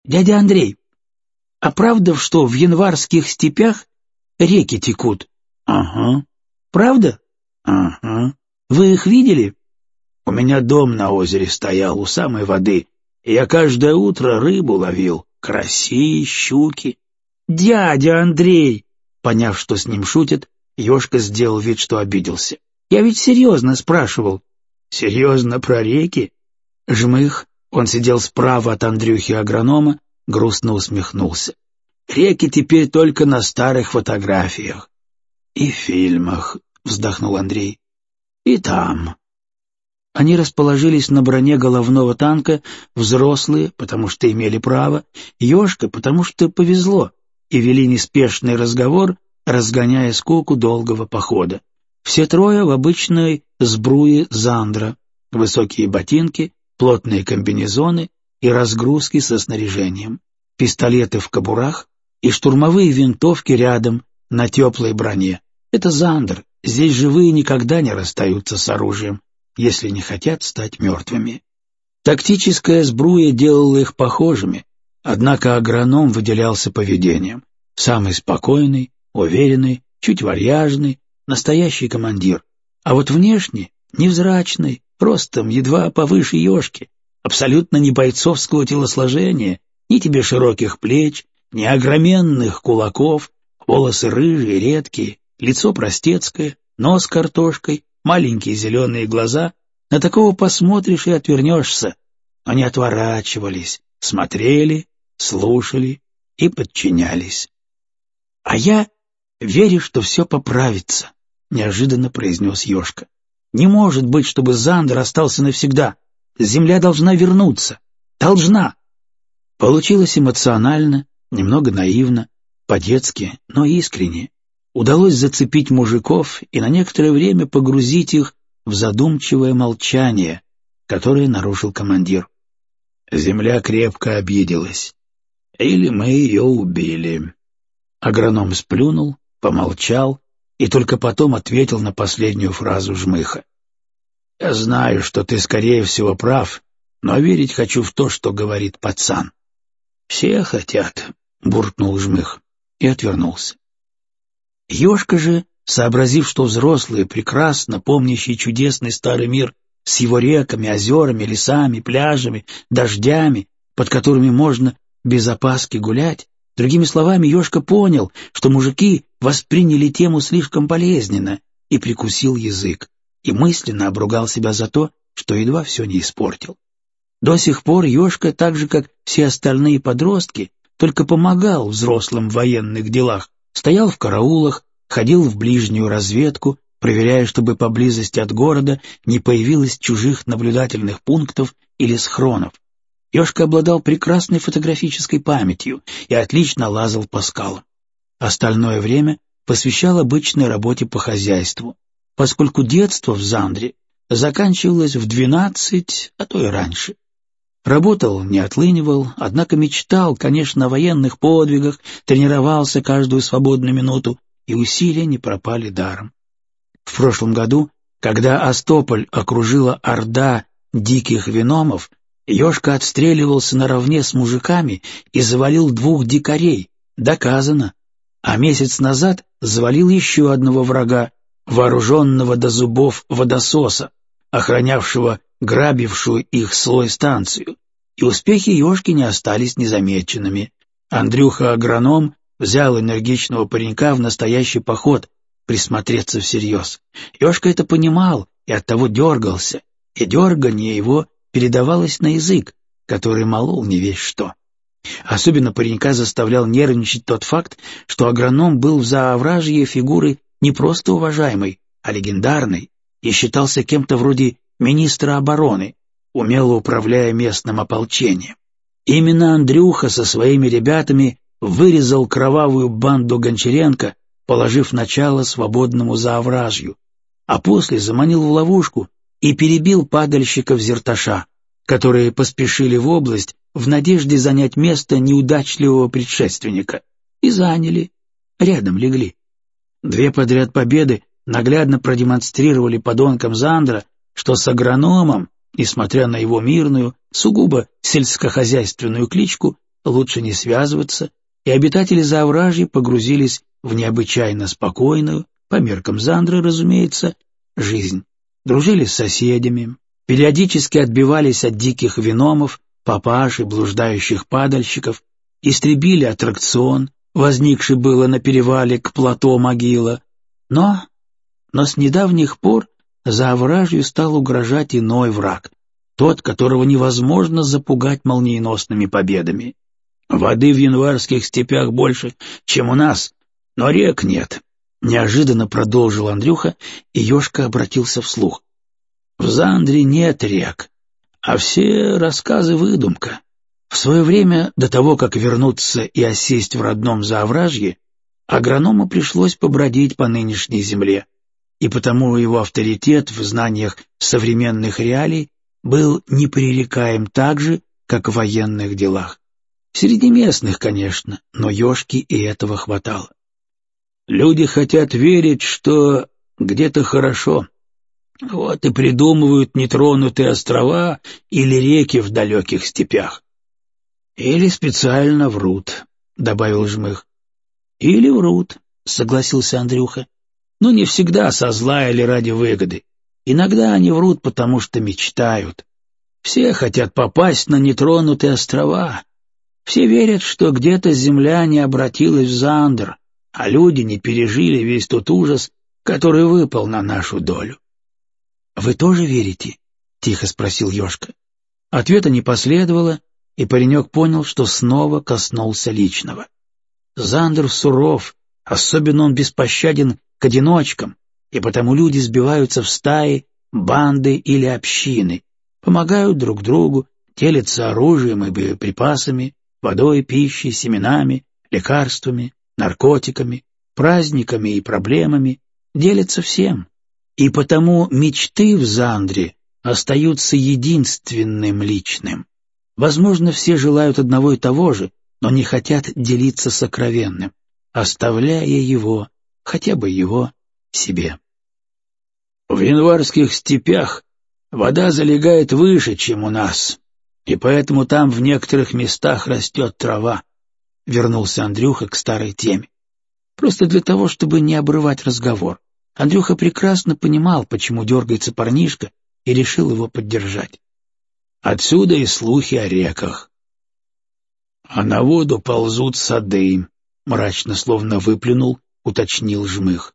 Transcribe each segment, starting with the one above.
Дядя Андрей, а правда, что в январских степях реки текут? Ага. Правда? Ага. Вы их видели? У меня дом на озере стоял у самой воды, и я каждое утро рыбу ловил, караси, щуки. Дядя Андрей! Поняв, что с ним шутят, Ёшка сделал вид, что обиделся. Я ведь серьезно спрашивал. Серьезно про реки? Жмых, он сидел справа от Андрюхи-агронома, грустно усмехнулся. Реки теперь только на старых фотографиях. И фильмах, вздохнул Андрей. И там. Они расположились на броне головного танка, взрослые, потому что имели право, Ёшка, потому что повезло, и вели неспешный разговор, разгоняя скуку долгого похода. Все трое в обычной сбруе Зандра, высокие ботинки, плотные комбинезоны и разгрузки со снаряжением, пистолеты в кобурах и штурмовые винтовки рядом на теплой броне. Это Зандр, здесь живые никогда не расстаются с оружием, если не хотят стать мертвыми. Тактическая сбруя делала их похожими, однако агроном выделялся поведением. Самый спокойный, уверенный, чуть вальяжный, настоящий командир. А вот внешне невзрачный, ростом едва повыше Ёшки, абсолютно не бойцовского телосложения, ни тебе широких плеч, ни огроменных кулаков, волосы рыжие, редкие, лицо простецкое, нос картошкой, маленькие зеленые глаза. На такого посмотришь и отвернешься. Они отворачивались, смотрели, слушали и подчинялись. — А я верю, что все поправится, — неожиданно произнес Ёшка. — Не может быть, чтобы Зандр остался навсегда. Земля должна вернуться. Должна. Получилось эмоционально, немного наивно, по-детски, но искренне. Удалось зацепить мужиков и на некоторое время погрузить их в задумчивое молчание, которое нарушил командир. Земля крепко обиделась. Или мы ее убили. Агроном сплюнул, помолчал и только потом ответил на последнюю фразу Жмыха. «Я знаю, что ты, скорее всего, прав, но верить хочу в то, что говорит пацан». «Все хотят», — буркнул Жмых и отвернулся. Ёшка же, сообразив, что взрослые, прекрасно помнящие чудесный старый мир с его реками, озерами, лесами, пляжами, дождями, под которыми можно без опаски гулять, другими словами, Ёшка понял, что мужики восприняли тему слишком болезненно, и прикусил язык, и мысленно обругал себя за то, что едва все не испортил. До сих пор Ёшка, так же как все остальные подростки, только помогал взрослым в военных делах, стоял в караулах, ходил в ближнюю разведку, проверяя, чтобы поблизости от города не появилось чужих наблюдательных пунктов или схронов. Ёшка обладал прекрасной фотографической памятью и отлично лазал по скалам. Остальное время посвящал обычной работе по хозяйству, поскольку детство в Зандре заканчивалось в 12, а то и раньше. Работал, не отлынивал, однако мечтал, конечно, о военных подвигах, тренировался каждую свободную минуту, и усилия не пропали даром. В прошлом году, когда Остополь окружила орда диких виномов, Ёшка отстреливался наравне с мужиками и завалил 2 дикарей, доказано. А месяц назад завалил еще одного врага, вооруженного до зубов водососа, охранявшего грабившую их слой-станцию, и успехи Ёшки не остались незамеченными. Андрюха-агроном взял энергичного паренька в настоящий поход, присмотреться всерьез. Ёшка это понимал и оттого дергался, и дерганье его передавалось на язык, который молол не весь что. Особенно паренька заставлял нервничать тот факт, что агроном был в Заовражье фигурой не просто уважаемой, а легендарной, и считался кем-то вроде министра обороны, умело управляя местным ополчением. Именно Андрюха со своими ребятами вырезал кровавую банду Гончаренко, положив начало свободному Заовражью, а после заманил в ловушку и перебил падальщиков Зерташа, которые поспешили в область в надежде занять место неудачливого предшественника. И заняли, рядом легли. 2 подряд победы наглядно продемонстрировали подонкам Зандра, что с агрономом, несмотря на его мирную, сугубо сельскохозяйственную кличку, лучше не связываться, и обитатели Заовражья погрузились в необычайно спокойную, по меркам Зандры, разумеется, жизнь. Дружили с соседями, периодически отбивались от диких виномов, папаш и блуждающих падальщиков, истребили аттракцион, возникший было на перевале к плато Могила. Но с недавних пор Заовражью стал угрожать иной враг, тот, которого невозможно запугать молниеносными победами. Воды в январских степях больше, чем у нас, но рек нет. Неожиданно продолжил Андрюха, и Ёшка обратился вслух. В Зандре нет рек, а все рассказы выдумка. В свое время, до того, как вернуться и осесть в родном Заовражье, агроному пришлось побродить по нынешней земле, и потому его авторитет в знаниях современных реалий был непререкаем так же, как в военных делах. Среди местных, конечно, но Ёшке и этого хватало. Люди хотят верить, что где-то хорошо. Вот и придумывают нетронутые острова или реки в далеких степях. Или специально врут, — добавил Жмых. Или врут, — согласился Андрюха. Но не всегда со зла или ради выгоды. Иногда они врут, потому что мечтают. Все хотят попасть на нетронутые острова. Все верят, что где-то земля не обратилась в Зандр, а люди не пережили весь тот ужас, который выпал на нашу долю. — Вы тоже верите? — тихо спросил Ёшка. Ответа не последовало, и паренек понял, что снова коснулся личного. Зандр суров, особенно он беспощаден к одиночкам, и потому люди сбиваются в стаи, банды или общины, помогают друг другу, делятся оружием и боеприпасами, водой, пищей, семенами, лекарствами, наркотиками, праздниками и проблемами, делятся всем. И потому мечты в Зандре остаются единственным личным. Возможно, все желают одного и того же, но не хотят делиться сокровенным, оставляя его, хотя бы его, себе. В январских степях вода залегает выше, чем у нас, и поэтому там в некоторых местах растет трава, — вернулся Андрюха к старой теме. Просто для того, чтобы не обрывать разговор. Андрюха прекрасно понимал, почему дергается парнишка, и решил его поддержать. Отсюда и слухи о реках. А на воду ползут сады, — мрачно, словно выплюнул, уточнил Жмых.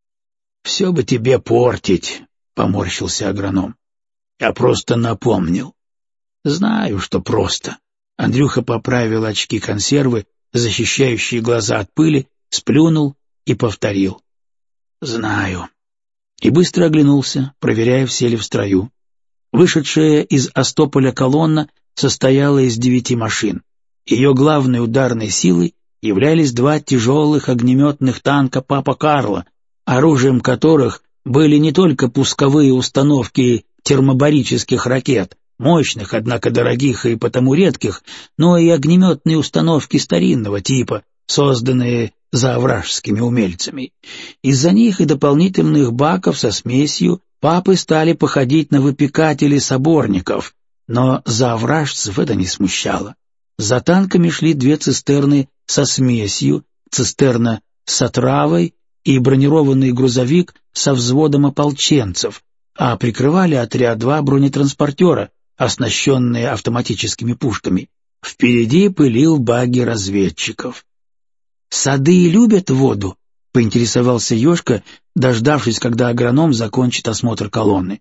— Все бы тебе портить, — поморщился агроном. — Я просто напомнил. — Знаю, что просто. Андрюха поправил очки консервы, защищающие глаза от пыли, сплюнул и повторил. — Знаю. И быстро оглянулся, проверяя, все ли в строю. Вышедшая из Остополя колонна состояла из 9 машин. Ее главной ударной силой являлись 2 тяжелых огнеметных танка «Папа Карло», оружием которых были не только пусковые установки термобарических ракет, мощных, однако дорогих и потому редких, но и огнеметные установки старинного типа, созданные заовражскими умельцами. Из-за них и дополнительных баков со смесью папы стали походить на выпекатели соборников, но заовражцев это не смущало. За танками шли 2 цистерны со смесью, цистерна с отравой и бронированный грузовик со взводом ополченцев, а прикрывали отряд 2 бронетранспортера, оснащенные автоматическими пушками. Впереди пылил багги разведчиков. «Сады любят воду?» — поинтересовался Ёшка, дождавшись, когда агроном закончит осмотр колонны.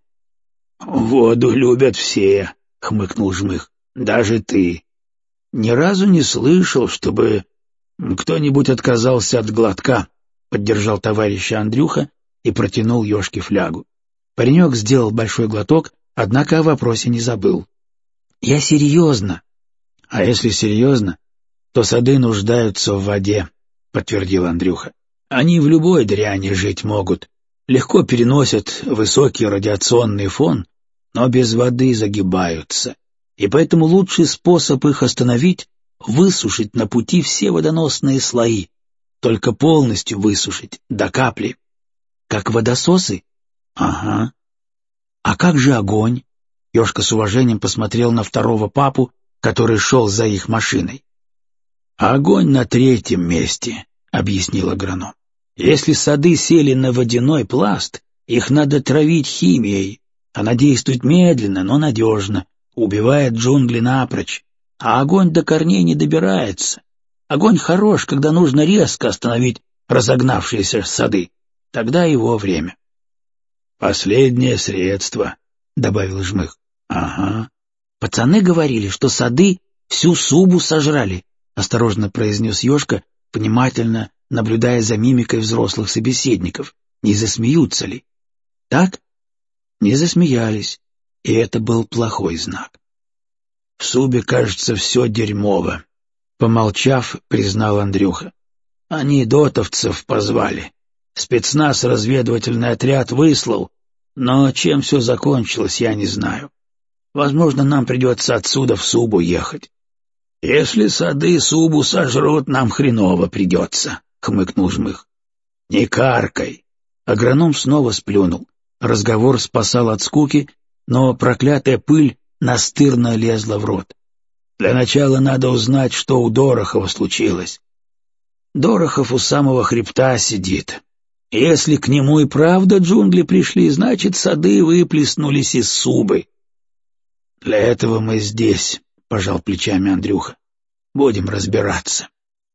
«Воду любят все», — хмыкнул Жмых, — «даже ты. Ни разу не слышал, чтобы кто-нибудь отказался от глотка», — поддержал товарища Андрюха и протянул Ёшке флягу. Паренек сделал большой глоток, однако о вопросе не забыл. «Я серьезно». «А если серьезно, то сады нуждаются в воде», — подтвердил Андрюха. «Они в любой дряни жить могут, легко переносят высокий радиационный фон, но без воды загибаются, и поэтому лучший способ их остановить — высушить на пути все водоносные слои, только полностью высушить, до капли». «Как водососы?» «Ага». «А как же огонь?» Ёшка с уважением посмотрел на второго папу, который шел за их машиной. А огонь на третьем месте, — объяснил агроном. Если сады сели на водяной пласт, их надо травить химией. Она действует медленно, но надежно, убивает джунгли напрочь, а огонь до корней не добирается. Огонь хорош, когда нужно резко остановить разогнавшиеся сады. Тогда его время. «Последнее средство», — добавил Жмых. «Ага. Пацаны говорили, что сады всю Субу сожрали», — осторожно произнес Ёшка, внимательно наблюдая за мимикой взрослых собеседников. Не засмеются ли? Так? Не засмеялись, и это был плохой знак. «В Субе, кажется, все дерьмово», — помолчав, признал Андрюха. «Они дотовцев позвали. Спецназ разведывательный отряд выслал, но чем все закончилось, я не знаю. Возможно, нам придется отсюда в Субу ехать». «Если сады Субу сожрут, нам хреново придется», — хмыкнул Жмых. «Не каркай». Агроном снова сплюнул. Разговор спасал от скуки, но проклятая пыль настырно лезла в рот. «Для начала надо узнать, что у Дорохова случилось. Дорохов у самого хребта сидит. Если к нему и правда джунгли пришли, значит, сады выплеснулись из Субы». «Для этого мы здесь», — пожал плечами Андрюха. «Будем разбираться».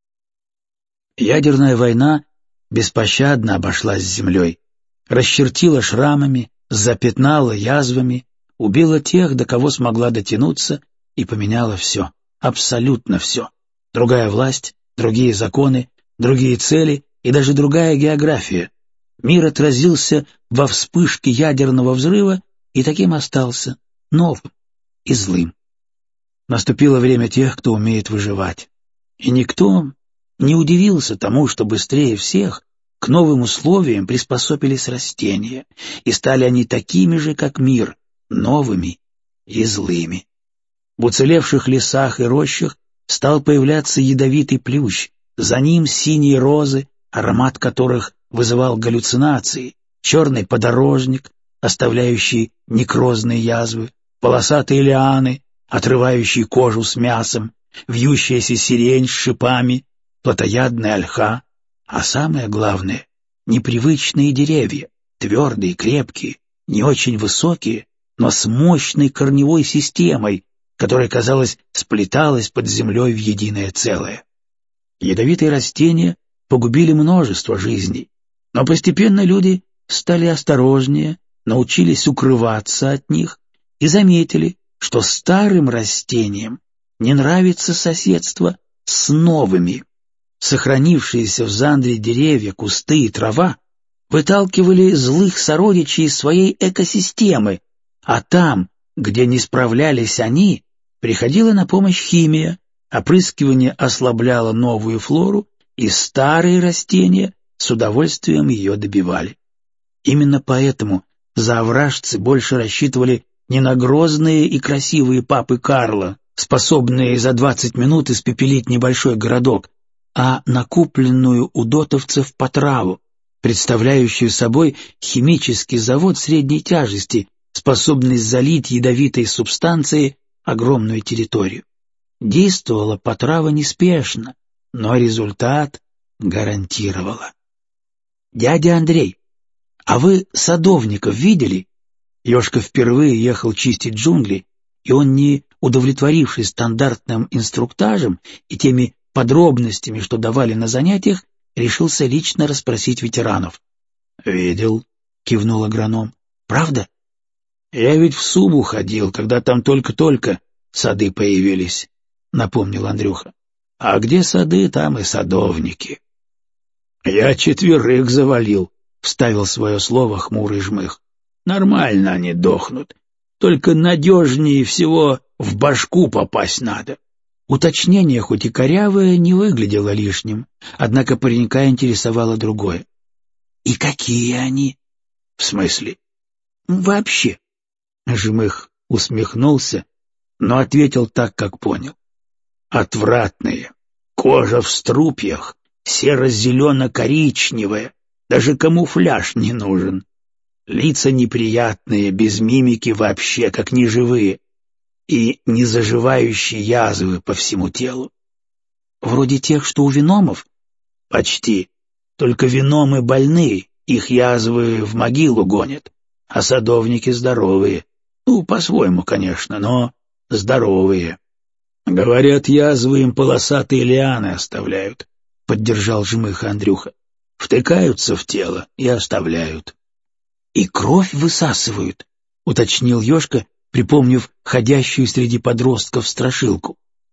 Ядерная война беспощадно обошлась с землей, расчертила шрамами, запятнала язвами, убила тех, до кого смогла дотянуться, и поменяла все, абсолютно все. Другая власть, другие законы, другие цели и даже другая география. Мир отразился во вспышке ядерного взрыва и таким остался, новым и злым. Наступило время тех, кто умеет выживать. И никто не удивился тому, что быстрее всех к новым условиям приспособились растения, и стали они такими же, как мир, новыми и злыми. В уцелевших лесах и рощах стал появляться ядовитый плющ, за ним синие розы, аромат которых вызывал галлюцинации, черный подорожник, оставляющий некрозные язвы, полосатые лианы, отрывающие кожу с мясом, вьющаяся сирень с шипами, плотоядная ольха, а самое главное — непривычные деревья, твердые, крепкие, не очень высокие, но с мощной корневой системой, которая, казалось, сплеталась под землей в единое целое. Ядовитые растения погубили множество жизней, но постепенно люди стали осторожнее, научились укрываться от них и заметили, что старым растениям не нравится соседство с новыми. Сохранившиеся в Зандре деревья, кусты и трава выталкивали злых сородичей из своей экосистемы, а там, где не справлялись они, приходила на помощь химия, опрыскивание ослабляло новую флору, и старые растения с удовольствием ее добивали. Именно поэтому заовражцы больше рассчитывали не на грозные и красивые папы Карла, способные за 20 минут испепелить небольшой городок, а на купленную у дотовцев потраву, представляющую собой химический завод средней тяжести, способный залить ядовитой субстанцией огромную территорию. Действовала потрава неспешно, но результат гарантировала. «Дядя Андрей, а вы садовников видели?» Ёшка впервые ехал чистить джунгли, и он, не удовлетворившись стандартным инструктажем и теми подробностями, что давали на занятиях, решился лично расспросить ветеранов. «Видел», — кивнул агроном. «Правда?» «Я ведь в Субу ходил, когда там только-только сады появились», — напомнил Андрюха. «А где сады, там и садовники». «Я 4 завалил», — вставил свое слово хмурый Жмых. «Нормально они дохнут, только надежнее всего в башку попасть надо». Уточнение, хоть и корявое, не выглядело лишним, однако паренька интересовало другое. «И какие они?» «В смысле?» «Вообще». Жмых усмехнулся, но ответил так, как понял. «Отвратные. Кожа в струпьях, серо-зелено-коричневая, даже камуфляж не нужен. Лица неприятные, без мимики вообще, как неживые, и незаживающие язвы по всему телу. Вроде тех, что у виномов? Почти. Только виномы больные, их язвы в могилу гонят, а садовники здоровые. Ну, по-своему, конечно, но здоровые. Говорят, язвы им полосатые лианы оставляют, — поддержал жмыха Андрюха. Втыкаются в тело и оставляют. — И кровь высасывают, — уточнил Ёшка, припомнив ходящую среди подростков страшилку.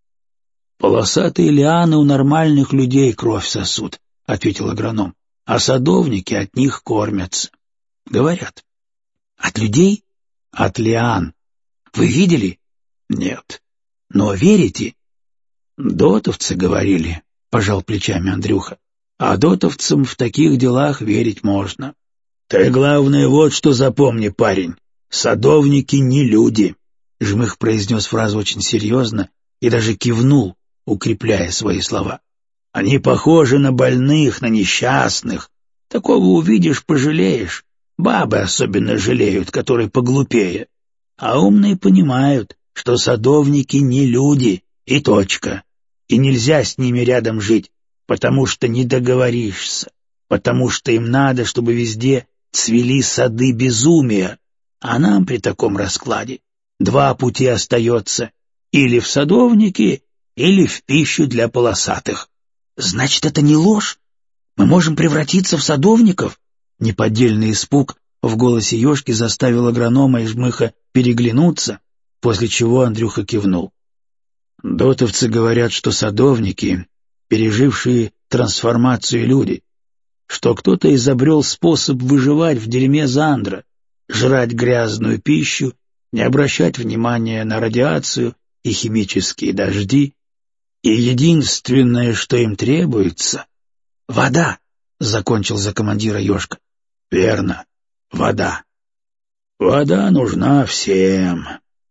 — Полосатые лианы у нормальных людей кровь сосут, — ответил агроном, — а садовники от них кормятся. Говорят. — От людей? — От лиан. — Вы видели? — Нет. — Но верите? — Дотовцы говорили, — пожал плечами Андрюха. — А дотовцам в таких делах верить можно. Ты, главное, вот что запомни, парень. Садовники не люди. Жмых произнес фразу очень серьезно и даже кивнул, укрепляя свои слова. Они похожи на больных, на несчастных. Такого увидишь, пожалеешь. Бабы особенно жалеют, которые поглупее. А умные понимают, что садовники не люди, и точка. И нельзя с ними рядом жить, потому что не договоришься, потому что им надо, чтобы везде цвели сады безумия. А нам при таком раскладе два пути остается: или в садовники, или в пищу для полосатых. Значит, это не ложь? Мы можем превратиться в садовников? Неподдельный испуг в голосе Ёшки заставил агронома и жмыха переглянуться, после чего Андрюха кивнул. Дотовцы говорят, что садовники, пережившие трансформацию люди, что кто-то изобрел способ выживать в дерьме Зандра, жрать грязную пищу, не обращать внимания на радиацию и химические дожди, и единственное, что им требуется — вода, — закончил за командира Ёшка. — Верно, вода. Вода нужна всем.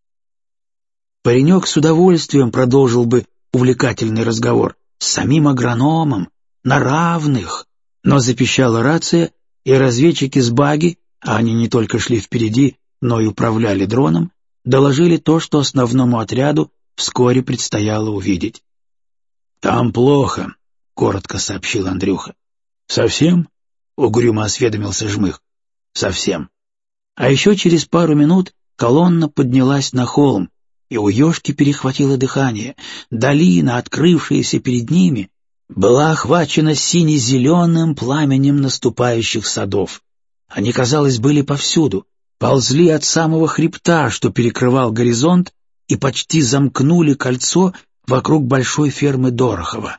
Паренек с удовольствием продолжил бы увлекательный разговор с самим агрономом, на равных, но запищала рация, и разведчики с баги, а они не только шли впереди, но и управляли дроном, доложили то, что основному отряду вскоре предстояло увидеть. «Там плохо», — коротко сообщил Андрюха. «Совсем?» — угрюмо осведомился Жмых. «Совсем». А еще через пару минут колонна поднялась на холм, и у Ёшки перехватило дыхание. Долина, открывшаяся перед ними, была охвачена сине-зеленым пламенем наступающих садов. Они, казалось, были повсюду, ползли от самого хребта, что перекрывал горизонт, и почти замкнули кольцо вокруг большой фермы Дорохова.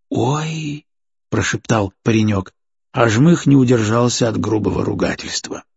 «Ой!» — прошептал паренек, а Жмых не удержался от грубого ругательства.